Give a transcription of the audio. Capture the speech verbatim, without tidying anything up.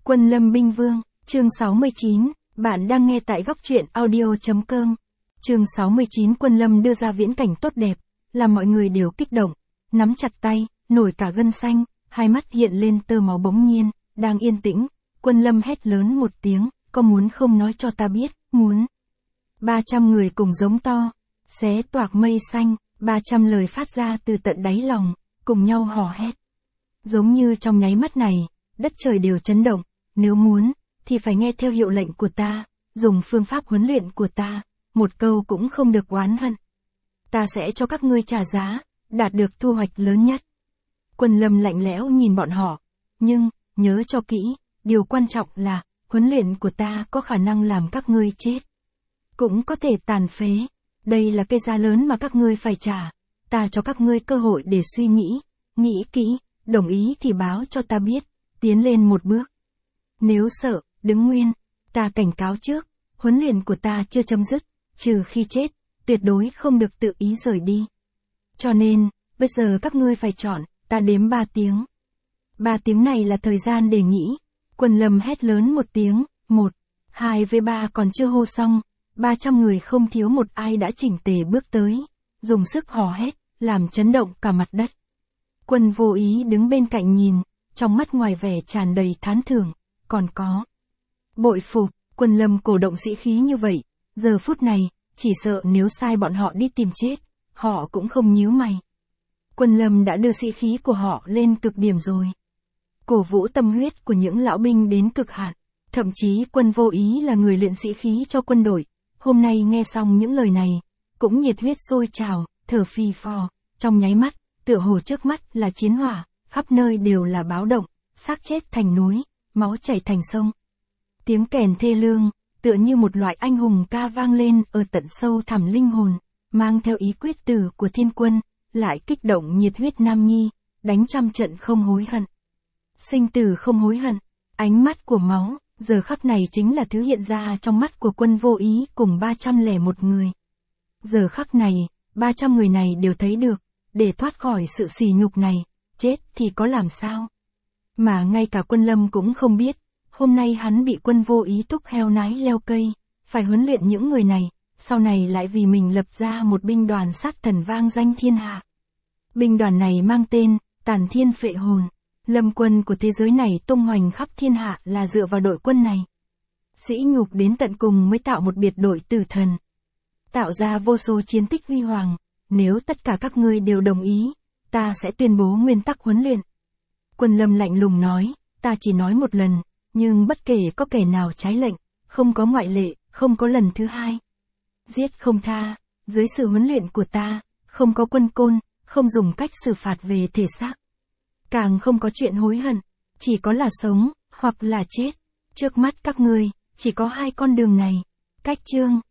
Quân Lâm Binh Vương, chương sáu mươi chín, bạn đang nghe tại góc truyện audio.com. Chương sáu mươi chín Quân Lâm đưa ra viễn cảnh tốt đẹp, làm mọi người đều kích động, nắm chặt tay, nổi cả gân xanh, hai mắt hiện lên tơ máu bỗng nhiên, đang yên tĩnh, Quân Lâm hét lớn một tiếng, có muốn không nói cho ta biết, muốn. ba trăm người cùng giống to, xé toạc mây xanh, ba trăm lời phát ra từ tận đáy lòng, cùng nhau hò hét. Giống như trong nháy mắt này, đất trời đều chấn động, nếu muốn, thì phải nghe theo hiệu lệnh của ta, dùng phương pháp huấn luyện của ta, một câu cũng không được oán hận. Ta sẽ cho các ngươi trả giá, đạt được thu hoạch lớn nhất. Quân Lâm lạnh lẽo nhìn bọn họ, nhưng, nhớ cho kỹ, điều quan trọng là, huấn luyện của ta có khả năng làm các ngươi chết. Cũng có thể tàn phế, đây là cái giá lớn mà các ngươi phải trả, ta cho các ngươi cơ hội để suy nghĩ, nghĩ kỹ, đồng ý thì báo cho ta biết, tiến lên một bước. Nếu sợ, đứng nguyên, ta cảnh cáo trước, huấn luyện của ta chưa chấm dứt, trừ khi chết, tuyệt đối không được tự ý rời đi. Cho nên, bây giờ các ngươi phải chọn, ta đếm ba tiếng. Ba tiếng này là thời gian để nghĩ. Quân Lâm hét lớn một tiếng, một, hai với ba còn chưa hô xong, ba trăm người không thiếu một ai đã chỉnh tề bước tới, dùng sức hò hét, làm chấn động cả mặt đất. Quân Vô Ý đứng bên cạnh nhìn, trong mắt ngoài vẻ tràn đầy thán thưởng, còn có bội phục. Quân Lâm cổ động sĩ khí như vậy, giờ phút này, chỉ sợ nếu sai bọn họ đi tìm chết, họ cũng không nhíu mày. Quân Lâm đã đưa sĩ khí của họ lên cực điểm rồi. Cổ vũ tâm huyết của những lão binh đến cực hạn, thậm chí Quân Vô Ý là người luyện sĩ khí cho quân đội, hôm nay nghe xong những lời này, cũng nhiệt huyết sôi trào, thở phì phò, trong nháy mắt, tựa hồ trước mắt là chiến hỏa, khắp nơi đều là báo động, xác chết thành núi, máu chảy thành sông. Tiếng kèn thê lương, tựa như một loại anh hùng ca vang lên ở tận sâu thẳm linh hồn, mang theo ý quyết tử của thiên quân, lại kích động nhiệt huyết nam nhi, đánh trăm trận không hối hận. Sinh tử không hối hận, ánh mắt của máu, giờ khắc này chính là thứ hiện ra trong mắt của Quân Vô Ý cùng ba trăm lẻ một người. Giờ khắc này, ba trăm người này đều thấy được, để thoát khỏi sự sỉ nhục này, chết thì có làm sao. Mà ngay cả Quân Lâm cũng không biết, hôm nay hắn bị Quân Vô Ý túc heo nái leo cây, phải huấn luyện những người này, sau này lại vì mình lập ra một binh đoàn sát thần vang danh thiên hạ. Binh đoàn này mang tên, Tàn Thiên Phệ Hồn. Lâm quân của thế giới này tung hoành khắp thiên hạ là dựa vào đội quân này. Sĩ nhục đến tận cùng mới tạo một biệt đội tử thần. Tạo ra vô số chiến tích huy hoàng, nếu tất cả các ngươi đều đồng ý, ta sẽ tuyên bố nguyên tắc huấn luyện. Quân Lâm lạnh lùng nói, ta chỉ nói một lần, nhưng bất kể có kẻ nào trái lệnh, không có ngoại lệ, không có lần thứ hai. Giết không tha, dưới sự huấn luyện của ta, không có quân côn, không dùng cách xử phạt về thể xác. Càng không có chuyện hối hận, chỉ có là sống, hoặc là chết. Trước mắt các ngươi, chỉ có hai con đường này. Cách chương.